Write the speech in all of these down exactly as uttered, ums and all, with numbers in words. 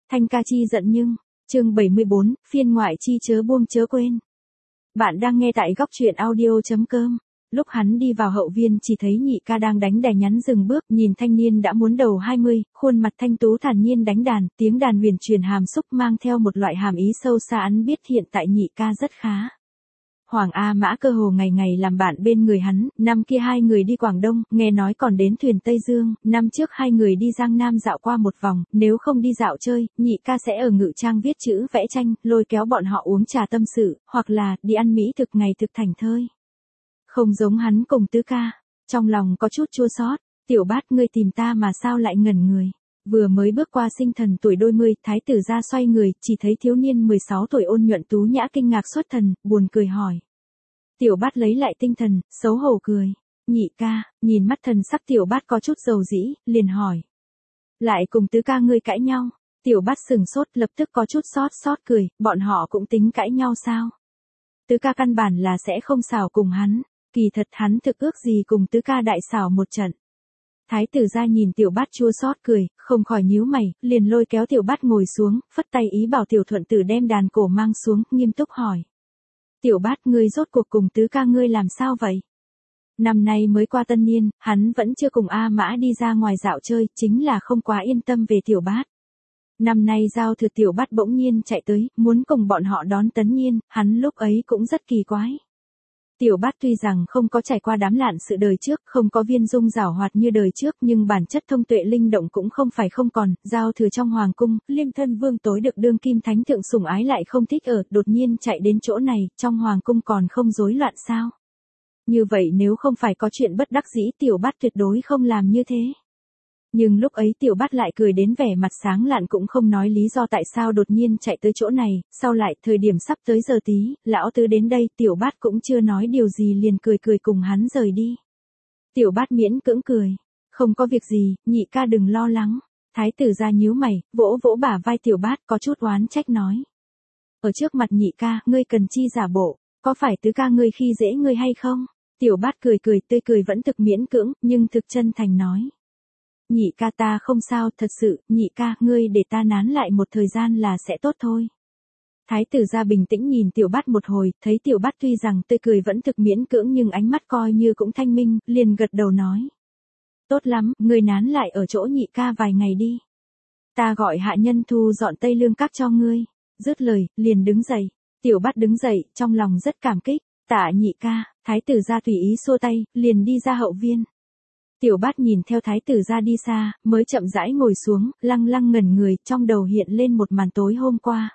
Thanh ca chi giận nhưng, chương bảy mươi bốn, phiên ngoại chi chớ buông chớ quên. Bạn đang nghe tại góc truyện audio.com. Lúc hắn đi vào hậu viên chỉ thấy nhị ca đang đánh đài nhắn dừng bước, nhìn thanh niên đã muốn đầu hai mươi, khuôn mặt thanh tú thản nhiên đánh đàn, tiếng đàn huyền truyền hàm xúc mang theo một loại hàm ý sâu xa, hắn biết hiện tại nhị ca rất khá. Hoàng A Mã cơ hồ ngày ngày làm bạn bên người hắn, năm kia hai người đi Quảng Đông, nghe nói còn đến thuyền Tây Dương, năm trước hai người đi Giang Nam dạo qua một vòng, nếu không đi dạo chơi, nhị ca sẽ ở ngự trang viết chữ vẽ tranh, lôi kéo bọn họ uống trà tâm sự, hoặc là đi ăn mỹ thực ngày thực thành thơi. Không giống hắn cùng tứ ca, trong lòng có chút chua xót, tiểu bát ngươi tìm ta mà sao lại ngẩn người. Vừa mới bước qua sinh thần tuổi đôi mươi, thái tử ra xoay người, chỉ thấy thiếu niên mười sáu tuổi ôn nhuận tú nhã kinh ngạc xuất thần, buồn cười hỏi. Tiểu bát lấy lại tinh thần, xấu hổ cười. Nhị ca, nhìn mắt thần sắc tiểu bát có chút dầu dĩ, liền hỏi. Lại cùng tứ ca ngươi cãi nhau. Tiểu bát sừng sốt, lập tức có chút xót xót cười, bọn họ cũng tính cãi nhau sao? Tứ ca căn bản là sẽ không xảo cùng hắn, kỳ thật hắn thực ước gì cùng tứ ca đại xảo một trận. Thái tử ra nhìn tiểu bát chua xót cười, không khỏi nhíu mày, liền lôi kéo tiểu bát ngồi xuống, phất tay ý bảo tiểu thuận tử đem đàn cổ mang xuống, nghiêm túc hỏi. Tiểu bát ngươi rốt cuộc cùng tứ ca ngươi làm sao vậy? Năm nay mới qua tân niên, hắn vẫn chưa cùng A Mã đi ra ngoài dạo chơi, chính là không quá yên tâm về tiểu bát. Năm nay giao thừa tiểu bát bỗng nhiên chạy tới, muốn cùng bọn họ đón tấn nhiên, hắn lúc ấy cũng rất kỳ quái. Tiểu bát tuy rằng không có trải qua đám lạn sự đời trước, không có viên dung giảo hoạt như đời trước, nhưng bản chất thông tuệ linh động cũng không phải không còn, giao thừa trong hoàng cung, liêm thân vương tối được đương kim thánh thượng sủng ái lại không thích ở, đột nhiên chạy đến chỗ này, trong hoàng cung còn không rối loạn sao? Như vậy nếu không phải có chuyện bất đắc dĩ tiểu bát tuyệt đối không làm như thế. Nhưng lúc ấy tiểu bát lại cười đến vẻ mặt sáng lạn cũng không nói lý do tại sao đột nhiên chạy tới chỗ này, sau lại thời điểm sắp tới giờ tí, lão tứ đến đây tiểu bát cũng chưa nói điều gì liền cười cười cùng hắn rời đi. Tiểu bát miễn cưỡng cười, không có việc gì, nhị ca đừng lo lắng, thái tử ra nhíu mày, vỗ vỗ bả vai tiểu bát có chút oán trách nói. Ở trước mặt nhị ca, ngươi cần chi giả bộ, có phải tứ ca ngươi khi dễ ngươi hay không? Tiểu bát cười cười tươi cười vẫn thực miễn cưỡng, nhưng thực chân thành nói. Nhị ca ta không sao, thật sự, nhị ca, ngươi để ta nán lại một thời gian là sẽ tốt thôi. Thái tử ra bình tĩnh nhìn tiểu bát một hồi, thấy tiểu bát tuy rằng tươi cười vẫn thực miễn cưỡng nhưng ánh mắt coi như cũng thanh minh, liền gật đầu nói. Tốt lắm, ngươi nán lại ở chỗ nhị ca vài ngày đi. Ta gọi hạ nhân thu dọn tây lương các cho ngươi. Dứt lời, liền đứng dậy. Tiểu bát đứng dậy, trong lòng rất cảm kích. Tạ nhị ca, thái tử ra tùy ý xua tay, liền đi ra hậu viên. Tiểu bát nhìn theo thái tử ra đi xa, mới chậm rãi ngồi xuống, lăng lăng ngẩn người, trong đầu hiện lên một màn tối hôm qua.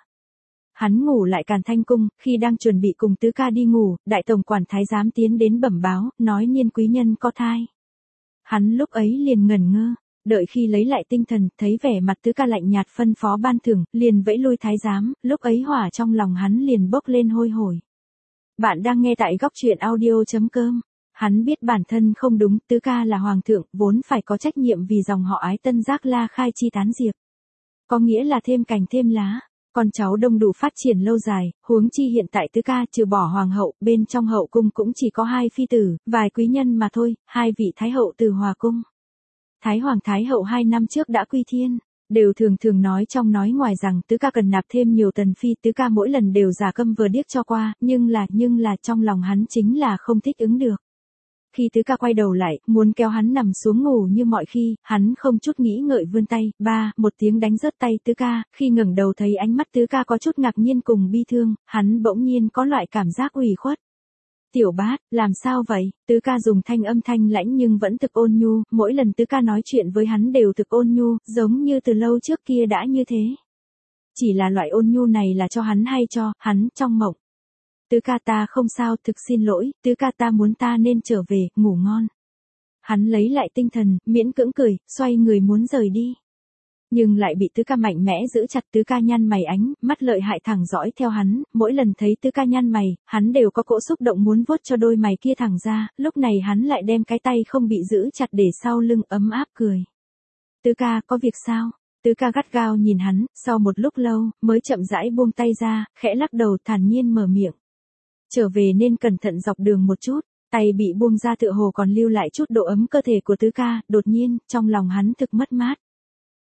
Hắn ngủ lại Càn Thanh cung, khi đang chuẩn bị cùng tứ ca đi ngủ, đại tổng quản thái giám tiến đến bẩm báo, nói Niên quý nhân có thai. Hắn lúc ấy liền ngẩn ngơ, đợi khi lấy lại tinh thần, thấy vẻ mặt tứ ca lạnh nhạt phân phó ban thưởng, liền vẫy lui thái giám, lúc ấy hỏa trong lòng hắn liền bốc lên hôi hổi. Bạn đang nghe tại góc truyện audio.com. Hắn biết bản thân không đúng, tứ ca là hoàng thượng, vốn phải có trách nhiệm vì dòng họ ái tân giác la khai chi tán diệp. Có nghĩa là thêm cành thêm lá, con cháu đông đủ phát triển lâu dài, huống chi hiện tại tứ ca trừ bỏ hoàng hậu, bên trong hậu cung cũng chỉ có hai phi tử, vài quý nhân mà thôi, hai vị thái hậu từ hòa cung. Thái hoàng thái hậu hai năm trước đã quy thiên. Đều thường thường nói trong nói ngoài rằng tứ ca cần nạp thêm nhiều tần phi, tứ ca mỗi lần đều giả câm vừa điếc cho qua, nhưng là, nhưng là trong lòng hắn chính là không thích ứng được. Khi tứ ca quay đầu lại, muốn kéo hắn nằm xuống ngủ như mọi khi, hắn không chút nghĩ ngợi vươn tay, ba, một tiếng đánh rớt tay tứ ca, khi ngẩng đầu thấy ánh mắt tứ ca có chút ngạc nhiên cùng bi thương, hắn bỗng nhiên có loại cảm giác ủy khuất. Tiểu bát, làm sao vậy? Tứ ca dùng thanh âm thanh lãnh nhưng vẫn thực ôn nhu, mỗi lần tứ ca nói chuyện với hắn đều thực ôn nhu, giống như từ lâu trước kia đã như thế. Chỉ là loại ôn nhu này là cho hắn hay cho, hắn, trong mộng. Tứ ca ta không sao, thực xin lỗi, tứ ca ta muốn ta nên trở về, ngủ ngon. Hắn lấy lại tinh thần, miễn cưỡng cười, xoay người muốn rời đi. Nhưng lại bị tứ ca mạnh mẽ giữ chặt, tứ ca nhăn mày ánh, mắt lợi hại thẳng dõi theo hắn, mỗi lần thấy tứ ca nhăn mày, hắn đều có cỗ xúc động muốn vuốt cho đôi mày kia thẳng ra, lúc này hắn lại đem cái tay không bị giữ chặt để sau lưng ấm áp cười. Tứ ca, có việc sao? Tứ ca gắt gao nhìn hắn, sau một lúc lâu, mới chậm rãi buông tay ra, khẽ lắc đầu thản nhiên mở miệng. Trở về nên cẩn thận dọc đường một chút, tay bị buông ra tựa hồ còn lưu lại chút độ ấm cơ thể của tứ ca, đột nhiên, trong lòng hắn thực mất mát.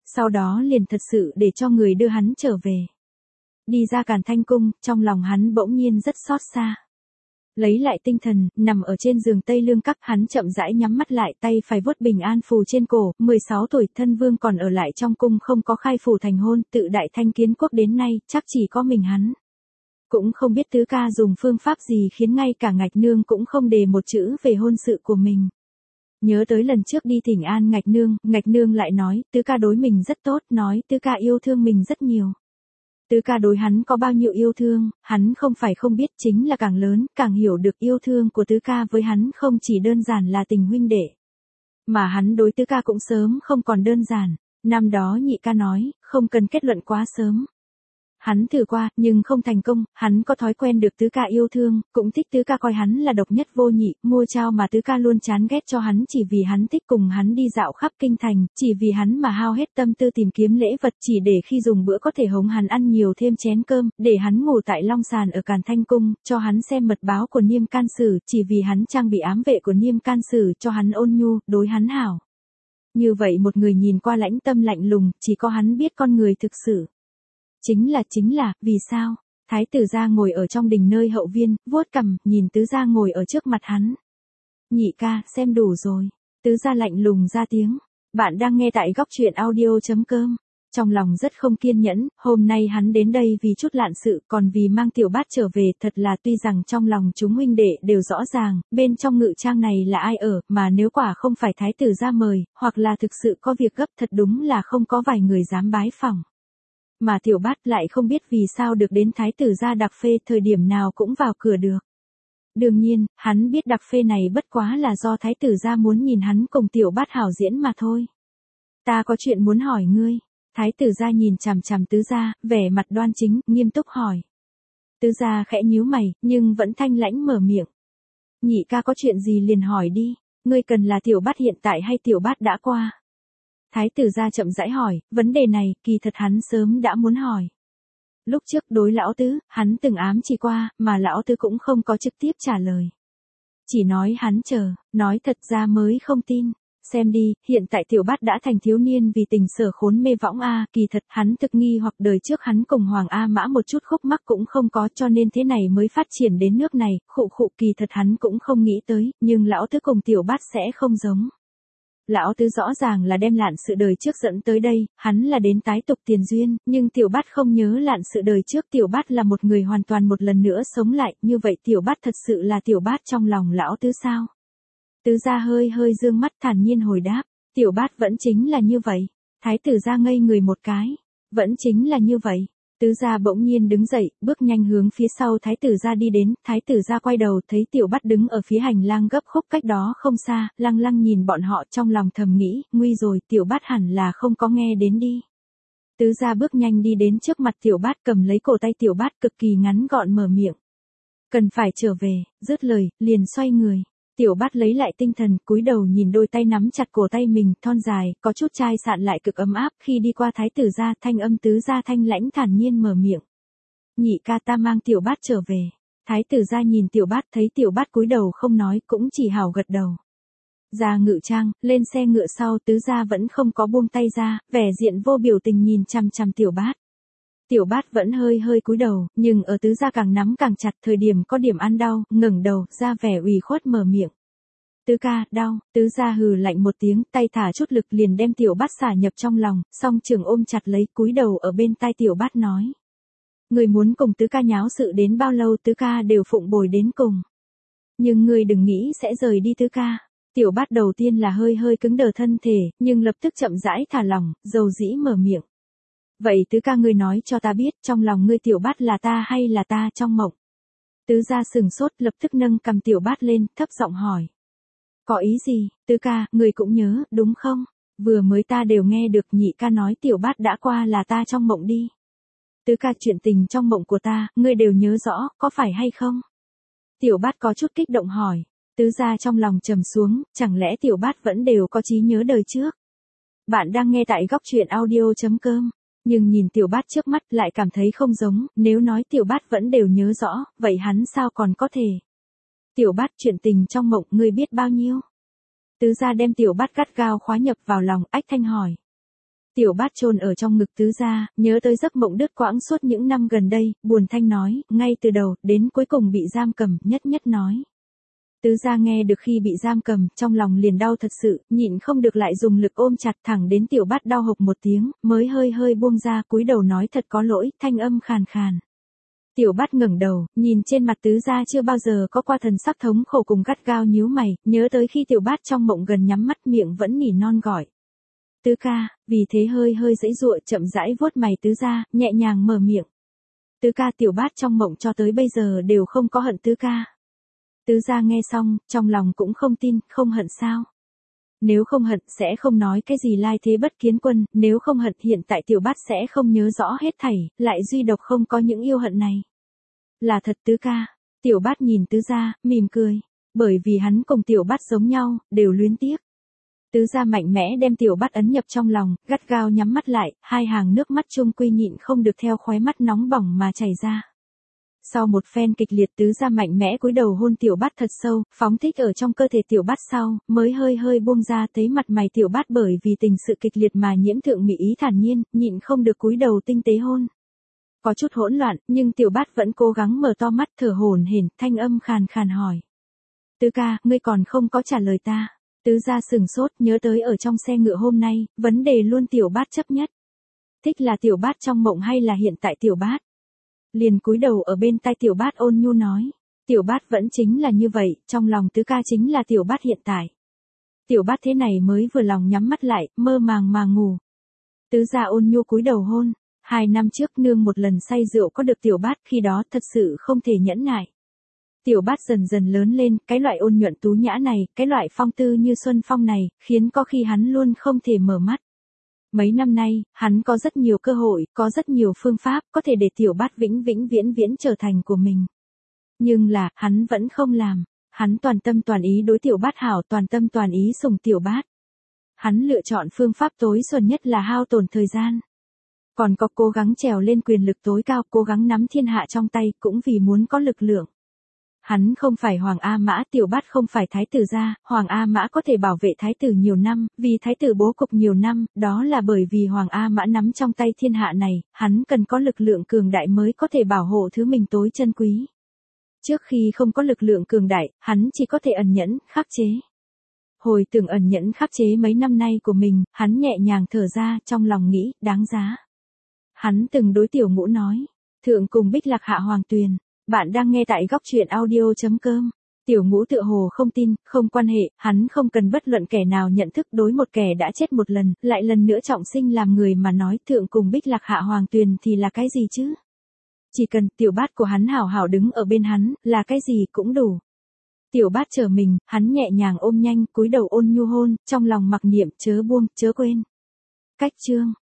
Sau đó liền thật sự để cho người đưa hắn trở về. Đi ra Càn Thanh Cung, trong lòng hắn bỗng nhiên rất xót xa. Lấy lại tinh thần, nằm ở trên giường Tây Lương Các, hắn chậm rãi nhắm mắt lại, tay phải vuốt bình an phù trên cổ, mười sáu tuổi thân vương còn ở lại trong cung không có khai phủ thành hôn, tự Đại Thanh Kiến Quốc đến nay, chắc chỉ có mình hắn. Cũng không biết tứ ca dùng phương pháp gì khiến ngay cả Ngạch Nương cũng không đề một chữ về hôn sự của mình. Nhớ tới lần trước đi thỉnh an Ngạch Nương, Ngạch Nương lại nói, tứ ca đối mình rất tốt, nói tứ ca yêu thương mình rất nhiều. Tứ ca đối hắn có bao nhiêu yêu thương, hắn không phải không biết, chính là càng lớn, càng hiểu được yêu thương của tứ ca với hắn không chỉ đơn giản là tình huynh đệ. Mà hắn đối tứ ca cũng sớm không còn đơn giản, năm đó nhị ca nói, không cần kết luận quá sớm. Hắn thử qua, nhưng không thành công, hắn có thói quen được tứ ca yêu thương, cũng thích tứ ca coi hắn là độc nhất vô nhị, mua trao mà tứ ca luôn chán ghét cho hắn chỉ vì hắn thích cùng hắn đi dạo khắp kinh thành, chỉ vì hắn mà hao hết tâm tư tìm kiếm lễ vật chỉ để khi dùng bữa có thể hống hắn ăn nhiều thêm chén cơm, để hắn ngủ tại long sàn ở Càn Thanh Cung, cho hắn xem mật báo của Niêm Can Sử, chỉ vì hắn trang bị ám vệ của Niêm Can Sử cho hắn ôn nhu, đối hắn hảo. Như vậy một người nhìn qua lãnh tâm lạnh lùng, chỉ có hắn biết con người thực sự. Chính là chính là, vì sao? Thái tử gia ngồi ở trong đình nơi hậu viên, vuốt cằm, nhìn tứ gia ngồi ở trước mặt hắn. Nhị ca, xem đủ rồi. Tứ gia lạnh lùng ra tiếng. Bạn đang nghe tại góc truyện audio chấm com. Trong lòng rất không kiên nhẫn, hôm nay hắn đến đây vì chút lạn sự, còn vì mang tiểu bát trở về, thật là tuy rằng trong lòng chúng huynh đệ đều rõ ràng, bên trong ngự trang này là ai ở, mà nếu quả không phải thái tử gia mời, hoặc là thực sự có việc gấp thật đúng là không có vài người dám bái phỏng. Mà tiểu bát lại không biết vì sao được đến thái tử gia đặc phê thời điểm nào cũng vào cửa được. Đương nhiên, hắn biết đặc phê này bất quá là do thái tử gia muốn nhìn hắn cùng tiểu bát hảo diễn mà thôi. Ta có chuyện muốn hỏi ngươi. Thái tử gia nhìn chằm chằm tứ gia, vẻ mặt đoan chính, nghiêm túc hỏi. Tứ gia khẽ nhíu mày, nhưng vẫn thanh lãnh mở miệng. Nhị ca có chuyện gì liền hỏi đi, ngươi cần là tiểu bát hiện tại hay tiểu bát đã qua? Thái tử gia chậm rãi hỏi, vấn đề này, kỳ thật hắn sớm đã muốn hỏi. Lúc trước đối lão tứ, hắn từng ám chỉ qua, mà lão tứ cũng không có trực tiếp trả lời. Chỉ nói hắn chờ, nói thật ra mới không tin. Xem đi, hiện tại tiểu bát đã thành thiếu niên vì tình sở khốn mê võng a, kỳ thật hắn thực nghi hoặc đời trước hắn cùng Hoàng A Mã một chút khúc mắc cũng không có cho nên thế này mới phát triển đến nước này, khụ khụ kỳ thật hắn cũng không nghĩ tới, nhưng lão tứ cùng tiểu bát sẽ không giống. Lão tứ rõ ràng là đem lạn sự đời trước dẫn tới đây, hắn là đến tái tục tiền duyên, nhưng tiểu bát không nhớ lạn sự đời trước, tiểu bát là một người hoàn toàn một lần nữa sống lại, như vậy tiểu bát thật sự là tiểu bát trong lòng lão tứ sao? Tứ gia hơi hơi dương mắt thản nhiên hồi đáp, tiểu bát vẫn chính là như vậy. Thái tử gia ngây người một cái, vẫn chính là như vậy. Tứ gia bỗng nhiên đứng dậy, bước nhanh hướng phía sau thái tử gia đi đến, thái tử gia quay đầu thấy tiểu bát đứng ở phía hành lang gấp khúc cách đó không xa, lăng lăng nhìn bọn họ trong lòng thầm nghĩ, nguy rồi, tiểu bát hẳn là không có nghe đến đi. Tứ gia bước nhanh đi đến trước mặt tiểu bát cầm lấy cổ tay tiểu bát cực kỳ ngắn gọn mở miệng. Cần phải trở về, dứt lời, liền xoay người. Tiểu bát lấy lại tinh thần, cúi đầu nhìn đôi tay nắm chặt cổ tay mình, thon dài, có chút chai sạn lại cực ấm áp, khi đi qua thái tử gia, thanh âm tứ gia thanh lãnh thản nhiên mở miệng. Nhị ca ta mang tiểu bát trở về. Thái tử gia nhìn tiểu bát thấy tiểu bát cúi đầu không nói, cũng chỉ hảo gật đầu. Ra ngự trang, lên xe ngựa sau, tứ gia vẫn không có buông tay ra, vẻ diện vô biểu tình nhìn chằm chằm tiểu bát. Tiểu bát vẫn hơi hơi cúi đầu, nhưng ở tứ gia càng nắm càng chặt, thời điểm có điểm ăn đau, ngẩng đầu, ra vẻ ủy khuất mở miệng. Tứ ca, đau, tứ gia hừ lạnh một tiếng, tay thả chút lực liền đem tiểu bát xả nhập trong lòng, song trường ôm chặt lấy, cúi đầu ở bên tai tiểu bát nói. Người muốn cùng tứ ca nháo sự đến bao lâu tứ ca đều phụng bồi đến cùng. Nhưng người đừng nghĩ sẽ rời đi tứ ca. Tiểu bát đầu tiên là hơi hơi cứng đờ thân thể, nhưng lập tức chậm rãi thả lỏng, dầu dĩ mở miệng. Vậy tứ ca ngươi nói cho ta biết, trong lòng ngươi tiểu bát là ta hay là ta trong mộng? Tứ gia sừng sốt, lập tức nâng cầm tiểu bát lên, thấp giọng hỏi. Có ý gì, tứ ca, ngươi cũng nhớ, đúng không? Vừa mới ta đều nghe được nhị ca nói tiểu bát đã qua là ta trong mộng đi. Tứ ca chuyện tình trong mộng của ta, ngươi đều nhớ rõ, có phải hay không? Tiểu bát có chút kích động hỏi. Tứ gia trong lòng trầm xuống, chẳng lẽ tiểu bát vẫn đều có trí nhớ đời trước? Bạn đang nghe tại góc truyện audio chấm com. Nhưng nhìn tiểu bát trước mắt lại cảm thấy không giống, nếu nói tiểu bát vẫn đều nhớ rõ, vậy hắn sao còn có thể? Tiểu bát chuyện tình trong mộng ngươi biết bao nhiêu? Tứ gia đem tiểu bát gắt gao khóa nhập vào lòng, ách thanh hỏi. Tiểu Bát chôn ở trong ngực Tứ gia, nhớ tới giấc mộng đứt quãng suốt những năm gần đây, buồn thanh nói, ngay từ đầu, đến cuối cùng bị giam cầm, nhất nhất nói. Tứ gia nghe được khi bị giam cầm, trong lòng liền đau thật sự, nhịn không được lại dùng lực ôm chặt thẳng đến Tiểu Bát đau hộc một tiếng, mới hơi hơi buông ra, cúi đầu nói thật có lỗi, thanh âm khàn khàn. Tiểu Bát ngẩng đầu, nhìn trên mặt Tứ gia chưa bao giờ có qua thần sắc thống khổ cùng gắt gao nhíu mày, nhớ tới khi Tiểu Bát trong mộng gần nhắm mắt miệng vẫn nỉ non gọi. Tứ ca, vì thế hơi hơi giãy giụa chậm rãi vuốt mày Tứ gia, nhẹ nhàng mở miệng. Tứ ca, Tiểu Bát trong mộng cho tới bây giờ đều không có hận Tứ ca. Tứ gia nghe xong, trong lòng cũng không tin, không hận sao? Nếu không hận sẽ không nói cái gì lai thế bất kiến quân, nếu không hận hiện tại Tiểu Bát sẽ không nhớ rõ hết thảy, lại duy độc không có những yêu hận này. Là thật Tứ ca. Tiểu Bát nhìn Tứ gia, mỉm cười, bởi vì hắn cùng Tiểu Bát giống nhau, đều luyến tiếc. Tứ gia mạnh mẽ đem Tiểu Bát ấn nhập trong lòng, gắt gao nhắm mắt lại, hai hàng nước mắt chung quy nhịn không được theo khóe mắt nóng bỏng mà chảy ra. Sau một phen kịch liệt Tứ gia mạnh mẽ cúi đầu hôn Tiểu Bát thật sâu, phóng thích ở trong cơ thể Tiểu Bát sau, mới hơi hơi buông ra thấy mặt mày Tiểu Bát bởi vì tình sự kịch liệt mà nhiễm thượng mỹ ý thản nhiên, nhịn không được cúi đầu tinh tế hôn. Có chút hỗn loạn, nhưng Tiểu Bát vẫn cố gắng mở to mắt thở hổn hển, thanh âm khàn khàn hỏi. Tứ ca, ngươi còn không có trả lời ta. Tứ gia sừng sốt nhớ tới ở trong xe ngựa hôm nay, vấn đề luôn Tiểu Bát chấp nhất. Thích là Tiểu Bát trong mộng hay là hiện tại Tiểu Bát? Liền cúi đầu ở bên tai Tiểu Bát ôn nhu nói. Tiểu Bát vẫn chính là như vậy, trong lòng Tứ ca chính là Tiểu Bát hiện tại. Tiểu Bát thế này mới vừa lòng nhắm mắt lại, mơ màng mà ngủ. Tứ gia ôn nhu cúi đầu hôn. Hai năm trước nương một lần say rượu có được Tiểu Bát, khi đó thật sự không thể nhẫn nại. Tiểu Bát dần dần lớn lên, cái loại ôn nhuận tú nhã này, cái loại phong tư như xuân phong này, khiến có khi hắn luôn không thể mở mắt. Mấy năm nay, hắn có rất nhiều cơ hội, có rất nhiều phương pháp, có thể để Tiểu Bát vĩnh vĩnh viễn viễn trở thành của mình. Nhưng là, hắn vẫn không làm. Hắn toàn tâm toàn ý đối Tiểu Bát hảo, toàn tâm toàn ý sủng Tiểu Bát. Hắn lựa chọn phương pháp tối xuân nhất là hao tổn thời gian. Còn có cố gắng trèo lên quyền lực tối cao, cố gắng nắm thiên hạ trong tay, cũng vì muốn có lực lượng. Hắn không phải Hoàng A Mã, Tiểu Bát không phải thái tử gia, Hoàng A Mã có thể bảo vệ thái tử nhiều năm, vì thái tử bố cục nhiều năm, đó là bởi vì Hoàng A Mã nắm trong tay thiên hạ này, hắn cần có lực lượng cường đại mới có thể bảo hộ thứ mình tối chân quý. Trước khi không có lực lượng cường đại, hắn chỉ có thể ẩn nhẫn, khắc chế. Hồi tưởng ẩn nhẫn khắc chế mấy năm nay của mình, hắn nhẹ nhàng thở ra, trong lòng nghĩ, đáng giá. Hắn từng đối Tiểu Ngũ nói, thượng cùng Bích Lạc hạ Hoàng Tuyền. Bạn đang nghe tại góc truyện audio chấm com. Tiểu Ngũ tựa hồ không tin, không quan hệ, hắn không cần bất luận kẻ nào nhận thức đối một kẻ đã chết một lần, lại lần nữa trọng sinh làm người mà nói thượng cùng Bích Lạc hạ Hoàng Tuyền thì là cái gì chứ? Chỉ cần Tiểu Bát của hắn hảo hảo đứng ở bên hắn, là cái gì cũng đủ. Tiểu Bát chờ mình, hắn nhẹ nhàng ôm nhanh, cúi đầu ôn nhu hôn, trong lòng mặc niệm chớ buông, chớ quên. Cách chương